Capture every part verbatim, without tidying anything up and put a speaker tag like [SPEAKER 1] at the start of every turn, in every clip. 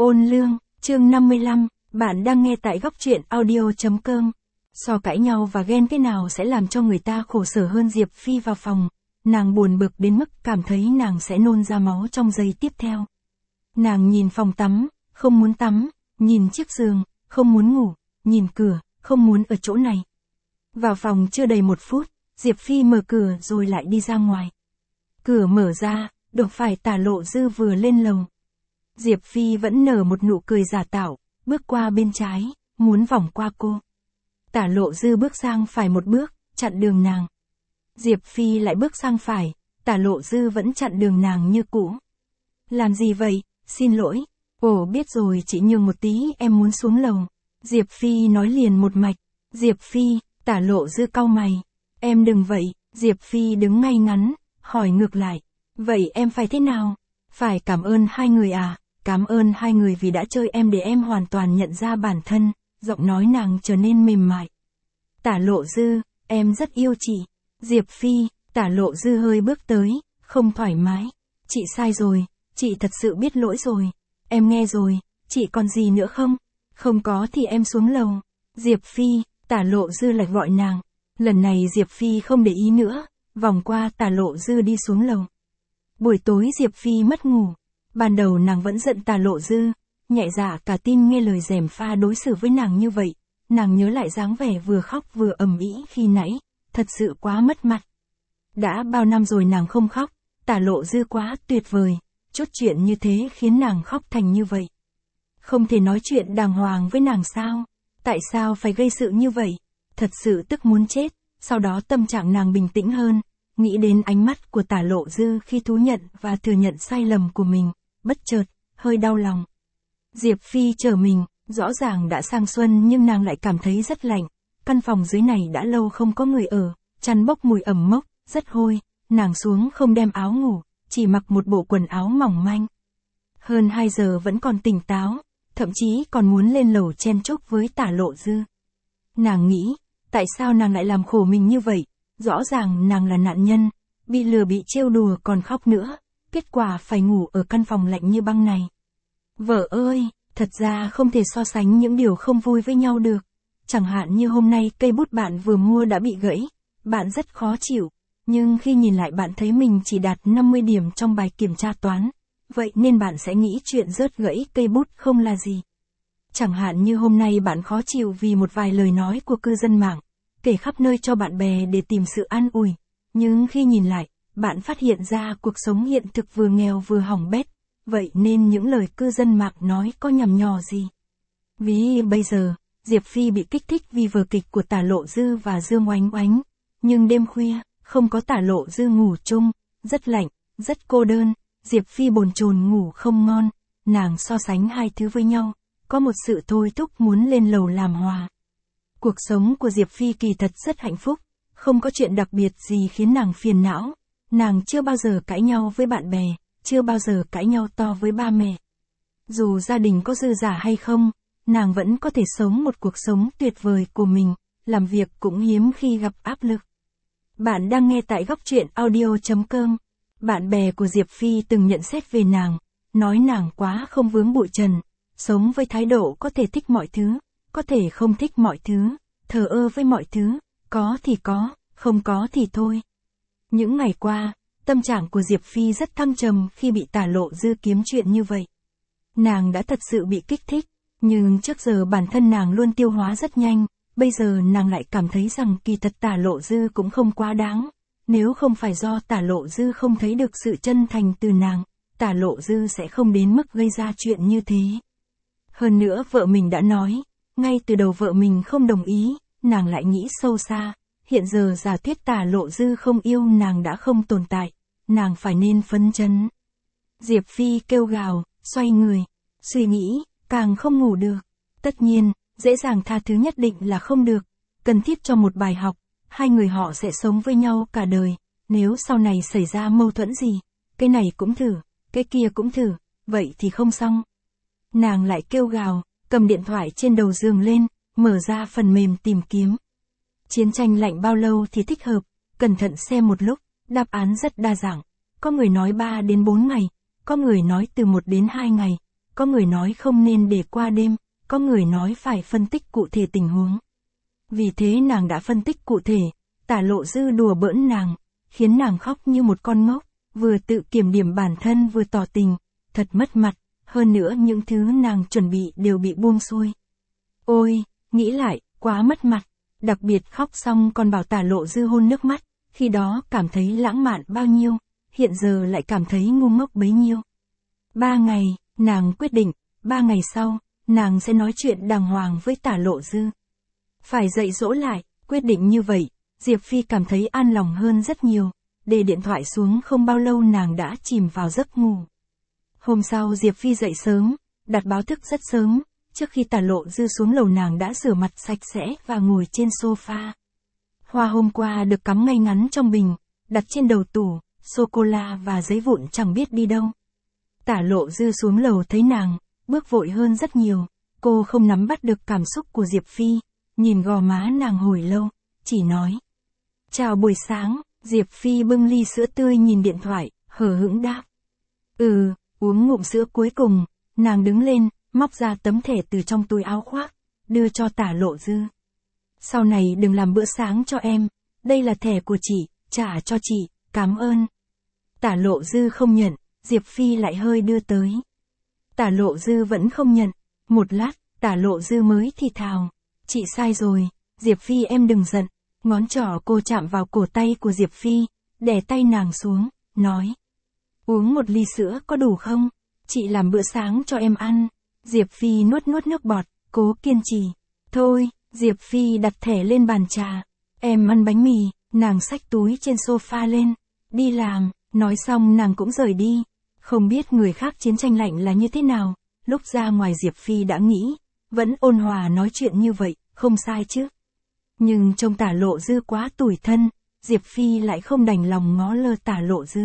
[SPEAKER 1] Ôn lương, chương năm mươi lăm, bạn đang nghe tại góc truyện audio chấm com. So cãi nhau và ghen cái nào sẽ làm cho người ta khổ sở hơn. Diệp Phi vào phòng, nàng buồn bực đến mức cảm thấy nàng sẽ nôn ra máu trong giây tiếp theo. Nàng nhìn phòng tắm, không muốn tắm, nhìn chiếc giường, không muốn ngủ, nhìn cửa, không muốn ở chỗ này. Vào phòng chưa đầy một phút, Diệp Phi mở cửa rồi lại đi ra ngoài. Cửa mở ra, đụng phải Tả Lộ Dư vừa lên lầu. Diệp Phi vẫn nở một nụ cười giả tạo, bước qua bên trái, muốn vòng qua cô. Tả Lộ Dư bước sang phải một bước, chặn đường nàng. Diệp Phi lại bước sang phải, Tả Lộ Dư vẫn chặn đường nàng như cũ. Làm gì vậy, xin lỗi. Ồ biết rồi, chị nhường một tí, em muốn xuống lầu. Diệp Phi nói liền một mạch. Diệp Phi, Tả Lộ Dư cau mày. Em đừng vậy. Diệp Phi đứng ngay ngắn, hỏi ngược lại. Vậy em phải thế nào? Phải cảm ơn hai người à? Cảm ơn hai người vì đã chơi em để em hoàn toàn nhận ra bản thân. Giọng nói nàng trở nên mềm mại. Tả Lộ Dư, em rất yêu chị. Diệp Phi, Tả Lộ Dư hơi bước tới, không thoải mái. Chị sai rồi, chị thật sự biết lỗi rồi. Em nghe rồi, chị còn gì nữa không? Không có thì em xuống lầu. Diệp Phi, Tả Lộ Dư lại gọi nàng. Lần này Diệp Phi không để ý nữa, vòng qua Tả Lộ Dư đi xuống lầu. Buổi tối Diệp Phi mất ngủ. Ban đầu nàng vẫn giận Tả Lộ Dư, nhẹ dạ cả tin nghe lời gièm pha đối xử với nàng như vậy. Nàng nhớ lại dáng vẻ vừa khóc vừa ầm ĩ khi nãy, thật sự quá mất mặt. Đã bao năm rồi nàng không khóc, Tả Lộ Dư quá tuyệt vời, chút chuyện như thế khiến nàng khóc thành như vậy. Không thể nói chuyện đàng hoàng với nàng sao? Tại sao phải gây sự như vậy? Thật sự tức muốn chết. Sau đó tâm trạng nàng bình tĩnh hơn, nghĩ đến ánh mắt của Tả Lộ Dư khi thú nhận và thừa nhận sai lầm của mình, bất chợt, hơi đau lòng. Diệp Phi trở mình, rõ ràng đã sang xuân nhưng nàng lại cảm thấy rất lạnh. Căn phòng dưới này đã lâu không có người ở, chăn bốc mùi ẩm mốc, rất hôi. Nàng xuống không đem áo ngủ, chỉ mặc một bộ quần áo mỏng manh. Hơn hai giờ vẫn còn tỉnh táo, thậm chí còn muốn lên lầu chen chúc với Tả Lộ Dư. Nàng nghĩ, tại sao nàng lại làm khổ mình như vậy? Rõ ràng nàng là nạn nhân, bị lừa bị trêu đùa còn khóc nữa, kết quả phải ngủ ở căn phòng lạnh như băng này. Vợ ơi, thật ra không thể so sánh những điều không vui với nhau được. Chẳng hạn như hôm nay cây bút bạn vừa mua đã bị gãy, bạn rất khó chịu, nhưng khi nhìn lại bạn thấy mình chỉ đạt năm mươi điểm trong bài kiểm tra toán, vậy nên bạn sẽ nghĩ chuyện rớt gãy cây bút không là gì. Chẳng hạn như hôm nay bạn khó chịu vì một vài lời nói của cư dân mạng, kể khắp nơi cho bạn bè để tìm sự an ủi, nhưng khi nhìn lại, bạn phát hiện ra cuộc sống hiện thực vừa nghèo vừa hỏng bét, vậy nên những lời cư dân mạng nói có nhằm nhò gì. Ví bây giờ, Diệp Phi bị kích thích vì vở kịch của Tả Lộ Dư và Dương Oánh Oánh, nhưng đêm khuya, không có Tả Lộ Dư ngủ chung, rất lạnh, rất cô đơn, Diệp Phi bồn chồn ngủ không ngon, nàng so sánh hai thứ với nhau, có một sự thôi thúc muốn lên lầu làm hòa. Cuộc sống của Diệp Phi kỳ thật rất hạnh phúc, không có chuyện đặc biệt gì khiến nàng phiền não, nàng chưa bao giờ cãi nhau với bạn bè, chưa bao giờ cãi nhau to với ba mẹ. Dù gia đình có dư giả hay không, nàng vẫn có thể sống một cuộc sống tuyệt vời của mình, làm việc cũng hiếm khi gặp áp lực. Bạn đang nghe tại góc truyện audio chấm com. Bạn bè của Diệp Phi từng nhận xét về nàng, nói nàng quá không vướng bụi trần, sống với thái độ có thể thích mọi thứ, có thể không thích mọi thứ, thờ ơ với mọi thứ, có thì có, không có thì thôi. Những ngày qua, tâm trạng của Diệp Phi rất thăng trầm khi bị Tả Lộ Dư kiếm chuyện như vậy. Nàng đã thật sự bị kích thích, nhưng trước giờ bản thân nàng luôn tiêu hóa rất nhanh, bây giờ nàng lại cảm thấy rằng kỳ thật Tả Lộ Dư cũng không quá đáng. Nếu không phải do Tả Lộ Dư không thấy được sự chân thành từ nàng, Tả Lộ Dư sẽ không đến mức gây ra chuyện như thế. Hơn nữa vợ mình đã nói, ngay từ đầu vợ mình không đồng ý, nàng lại nghĩ sâu xa, hiện giờ giả thuyết Tả Lộ Dư không yêu nàng đã không tồn tại, nàng phải nên phấn chấn. Diệp Phi kêu gào, xoay người, suy nghĩ, càng không ngủ được. Tất nhiên, dễ dàng tha thứ nhất định là không được, cần thiết cho một bài học, hai người họ sẽ sống với nhau cả đời, nếu sau này xảy ra mâu thuẫn gì, cái này cũng thử, cái kia cũng thử, vậy thì không xong. Nàng lại kêu gào, cầm điện thoại trên đầu giường lên, mở ra phần mềm tìm kiếm. Chiến tranh lạnh bao lâu thì thích hợp, cẩn thận xem một lúc, đáp án rất đa dạng. Có người nói ba đến bốn ngày, có người nói từ một đến hai ngày, có người nói không nên để qua đêm, có người nói phải phân tích cụ thể tình huống. Vì thế nàng đã phân tích cụ thể, Tả Lộ Dư đùa bỡn nàng, khiến nàng khóc như một con ngốc, vừa tự kiểm điểm bản thân vừa tỏ tình, thật mất mặt, hơn nữa những thứ nàng chuẩn bị đều bị buông xuôi. Ôi, nghĩ lại, quá mất mặt, đặc biệt khóc xong còn bảo Tả Lộ Dư hôn nước mắt, khi đó cảm thấy lãng mạn bao nhiêu, hiện giờ lại cảm thấy ngu ngốc bấy nhiêu. Ba ngày, nàng quyết định, ba ngày sau, nàng sẽ nói chuyện đàng hoàng với Tả Lộ Dư. Phải dạy dỗ lại, quyết định như vậy, Diệp Phi cảm thấy an lòng hơn rất nhiều, để điện thoại xuống không bao lâu nàng đã chìm vào giấc ngủ. Hôm sau Diệp Phi dậy sớm, đặt báo thức rất sớm, trước khi Tả Lộ Dư xuống lầu nàng đã rửa mặt sạch sẽ và ngồi trên sofa. Hoa hôm qua được cắm ngay ngắn trong bình, đặt trên đầu tủ, sô-cô-la và giấy vụn chẳng biết đi đâu. Tả Lộ Dư xuống lầu thấy nàng, bước vội hơn rất nhiều, cô không nắm bắt được cảm xúc của Diệp Phi, nhìn gò má nàng hồi lâu, chỉ nói. Chào buổi sáng, Diệp Phi bưng ly sữa tươi nhìn điện thoại, hờ hững đáp. Ừ, uống ngụm sữa cuối cùng, nàng đứng lên, móc ra tấm thẻ từ trong túi áo khoác, đưa cho Tả Lộ Dư. Sau này đừng làm bữa sáng cho em, đây là thẻ của chị, trả cho chị, cảm ơn. Tả Lộ Dư không nhận, Diệp Phi lại hơi đưa tới. Tả Lộ Dư vẫn không nhận, một lát, Tả Lộ Dư mới thì thào. Chị sai rồi, Diệp Phi em đừng giận. Ngón trỏ cô chạm vào cổ tay của Diệp Phi, đè tay nàng xuống, nói. Uống một ly sữa có đủ không? Chị làm bữa sáng cho em ăn. Diệp Phi nuốt nuốt nước bọt, cố kiên trì. Thôi, Diệp Phi đặt thẻ lên bàn trà. Em ăn bánh mì, nàng xách túi trên sofa lên. Đi làm, nói xong nàng cũng rời đi. Không biết người khác chiến tranh lạnh là như thế nào, lúc ra ngoài Diệp Phi đã nghĩ, vẫn ôn hòa nói chuyện như vậy, không sai chứ. Nhưng trông Tả Lộ Dư quá tủi thân, Diệp Phi lại không đành lòng ngó lơ Tả Lộ Dư.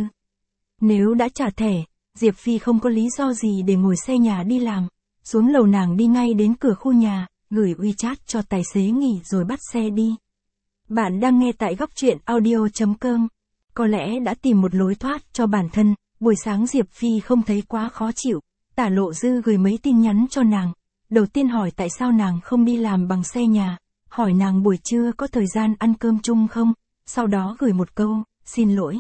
[SPEAKER 1] Nếu đã trả thẻ, Diệp Phi không có lý do gì để ngồi xe nhà đi làm, xuống lầu nàng đi ngay đến cửa khu nhà, gửi WeChat cho tài xế nghỉ rồi bắt xe đi. Bạn đang nghe tại góc truyện audio chấm com. Có lẽ đã tìm một lối thoát cho bản thân, buổi sáng Diệp Phi không thấy quá khó chịu, Tả Lộ Dư gửi mấy tin nhắn cho nàng. Đầu tiên hỏi tại sao nàng không đi làm bằng xe nhà, hỏi nàng buổi trưa có thời gian ăn cơm chung không, sau đó gửi một câu, xin lỗi.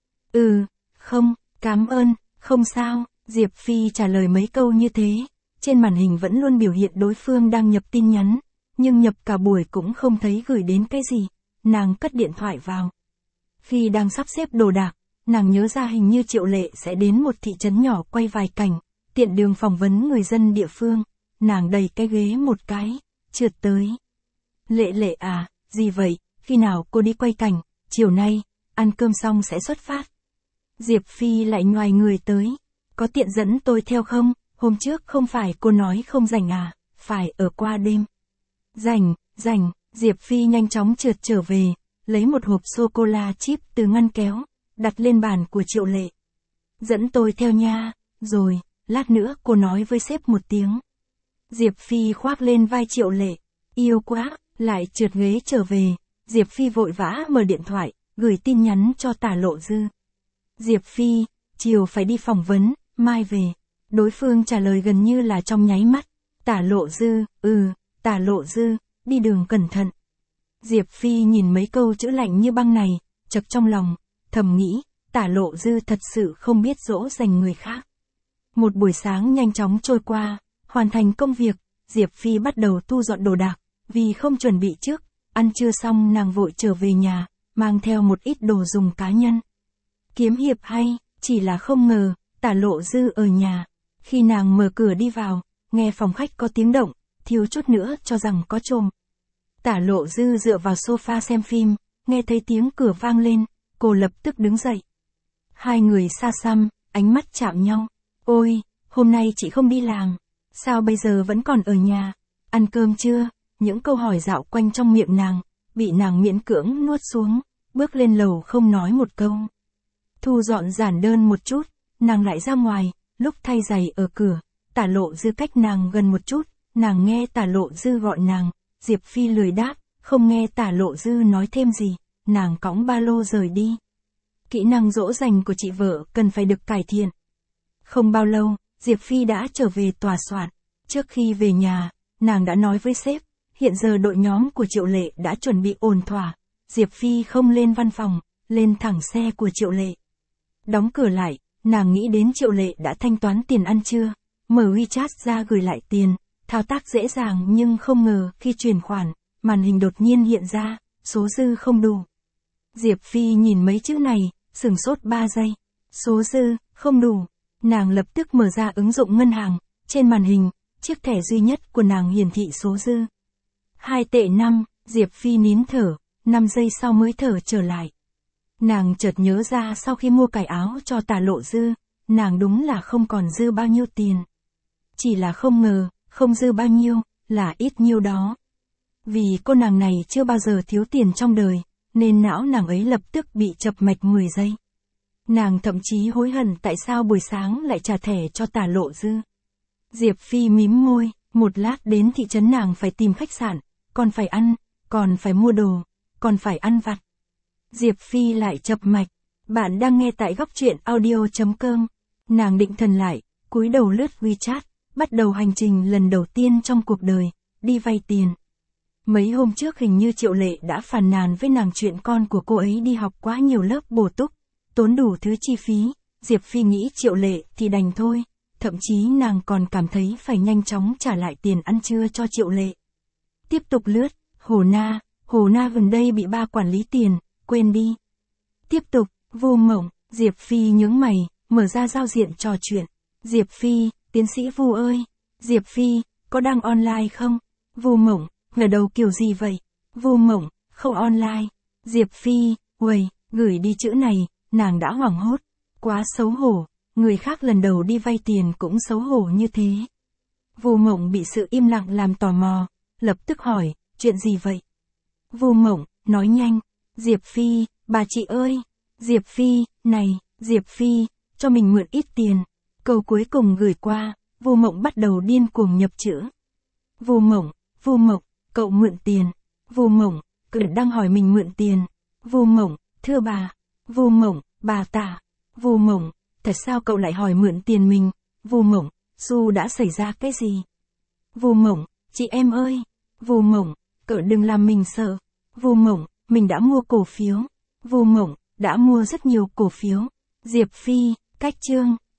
[SPEAKER 1] Ừ, không, cảm ơn, không sao, Diệp Phi trả lời mấy câu như thế, trên màn hình vẫn luôn biểu hiện đối phương đang nhập tin nhắn, nhưng nhập cả buổi cũng không thấy gửi đến cái gì, nàng cất điện thoại vào. Khi đang sắp xếp đồ đạc, nàng nhớ ra hình như Triệu Lệ sẽ đến một thị trấn nhỏ quay vài cảnh, tiện đường phỏng vấn người dân địa phương, nàng đẩy cái ghế một cái, trượt tới. Lệ Lệ à, gì vậy, khi nào cô đi quay cảnh, chiều nay, ăn cơm xong sẽ xuất phát. Diệp Phi lại nhoài người tới, có tiện dẫn tôi theo không, hôm trước không phải cô nói không rảnh à, phải ở qua đêm. Rảnh, rảnh, Diệp Phi nhanh chóng trượt trở về, lấy một hộp sô-cô-la chip từ ngăn kéo, đặt lên bàn của Triệu Lệ. Dẫn tôi theo nha, rồi, lát nữa cô nói với sếp một tiếng. Diệp Phi khoác lên vai Triệu Lệ, yêu quá, lại trượt ghế trở về, Diệp Phi vội vã mở điện thoại, gửi tin nhắn cho Tả Lộ Dư. Diệp Phi, chiều phải đi phỏng vấn, mai về. Đối phương trả lời gần như là trong nháy mắt. Tả Lộ Dư, ừ, Tả Lộ Dư, đi đường cẩn thận. Diệp Phi nhìn mấy câu chữ lạnh như băng này, chật trong lòng, thầm nghĩ, Tả Lộ Dư thật sự không biết dỗ dành người khác. Một buổi sáng nhanh chóng trôi qua, hoàn thành công việc, Diệp Phi bắt đầu thu dọn đồ đạc, vì không chuẩn bị trước, ăn trưa xong nàng vội trở về nhà, mang theo một ít đồ dùng cá nhân. Kiếm hiệp hay, chỉ là không ngờ, Tả Lộ Dư ở nhà. Khi nàng mở cửa đi vào, nghe phòng khách có tiếng động, thiếu chút nữa cho rằng có trộm. Tả Lộ Dư dựa vào sofa xem phim, nghe thấy tiếng cửa vang lên, cô lập tức đứng dậy. Hai người xa xăm, ánh mắt chạm nhau. Ôi, hôm nay chị không đi làm, sao bây giờ vẫn còn ở nhà, ăn cơm chưa? Những câu hỏi dạo quanh trong miệng nàng, bị nàng miễn cưỡng nuốt xuống, bước lên lầu không nói một câu. Thu dọn giản đơn một chút, nàng lại ra ngoài, lúc thay giày ở cửa, Tả Lộ Dư cách nàng gần một chút, nàng nghe Tả Lộ Dư gọi nàng, Diệp Phi lười đáp, không nghe Tả Lộ Dư nói thêm gì, nàng cõng ba lô rời đi. Kỹ năng dỗ dành của chị vợ cần phải được cải thiện. Không bao lâu, Diệp Phi đã trở về tòa soạn. Trước khi về nhà, nàng đã nói với sếp, hiện giờ đội nhóm của Triệu Lệ đã chuẩn bị ổn thỏa. Diệp Phi không lên văn phòng, lên thẳng xe của Triệu Lệ. Đóng cửa lại, nàng nghĩ đến Triệu Lệ đã thanh toán tiền ăn trưa, mở WeChat ra gửi lại tiền, thao tác dễ dàng nhưng không ngờ khi chuyển khoản, màn hình đột nhiên hiện ra, số dư không đủ. Diệp Phi nhìn mấy chữ này, sửng sốt ba giây. Số dư, không đủ. Nàng lập tức mở ra ứng dụng ngân hàng, trên màn hình, chiếc thẻ duy nhất của nàng hiển thị số dư. Hai tệ năm, Diệp Phi nín thở, năm giây sau mới thở trở lại. Nàng chợt nhớ ra sau khi mua cải áo cho Tả Lộ Dư, nàng đúng là không còn dư bao nhiêu tiền. Chỉ là không ngờ, không dư bao nhiêu, là ít nhiêu đó. Vì cô nàng này chưa bao giờ thiếu tiền trong đời, nên não nàng ấy lập tức bị chập mạch mười giây. Nàng thậm chí hối hận tại sao buổi sáng lại trả thẻ cho Tả Lộ Dư. Diệp Phi mím môi, một lát đến thị trấn nàng phải tìm khách sạn, còn phải ăn, còn phải mua đồ, còn phải ăn vặt. Diệp Phi lại chập mạch. Bạn đang nghe tại góc truyện audio chấm com. Nàng định thần lại, cúi đầu lướt WeChat, bắt đầu hành trình lần đầu tiên trong cuộc đời, đi vay tiền. Mấy hôm trước hình như Triệu Lệ đã phàn nàn với nàng chuyện con của cô ấy đi học quá nhiều lớp bổ túc, tốn đủ thứ chi phí. Diệp Phi nghĩ Triệu Lệ thì đành thôi, thậm chí nàng còn cảm thấy phải nhanh chóng trả lại tiền ăn trưa cho Triệu Lệ. Tiếp tục lướt, Hồ Na, Hồ Na gần đây bị ba quản lý tiền, quên đi. Tiếp tục, Vu Mộng, Diệp Phi nhướng mày, mở ra giao diện trò chuyện. Diệp Phi, tiến sĩ Vu ơi, Diệp Phi, có đang online không? Vu Mộng, ngờ đầu kiểu gì vậy? Vu Mộng, không online. Diệp Phi, uầy, gửi đi chữ này, nàng đã hoảng hốt. Quá xấu hổ, người khác lần đầu đi vay tiền cũng xấu hổ như thế. Vu Mộng bị sự im lặng làm tò mò, lập tức hỏi, chuyện gì vậy? Vu Mộng, nói nhanh. Diệp Phi, bà chị ơi. Diệp Phi, này, Diệp Phi, cho mình mượn ít tiền. Câu cuối cùng gửi qua, Vu Mộng bắt đầu điên cuồng nhập chữ. Vu Mộng, Vu Mộng, cậu mượn tiền. Vu Mộng, cậu đang hỏi mình mượn tiền. Vu Mộng, thưa bà. Vu Mộng, bà Tả. Vu Mộng, thật sao cậu lại hỏi mượn tiền mình? Vu Mộng, Su đã xảy ra cái gì? Vu Mộng, chị em ơi. Vu Mộng, cậu đừng làm mình sợ. Vu Mộng, mình đã mua cổ phiếu. Vu Mộng, đã mua rất nhiều cổ phiếu. Diệp Phi, cách chương.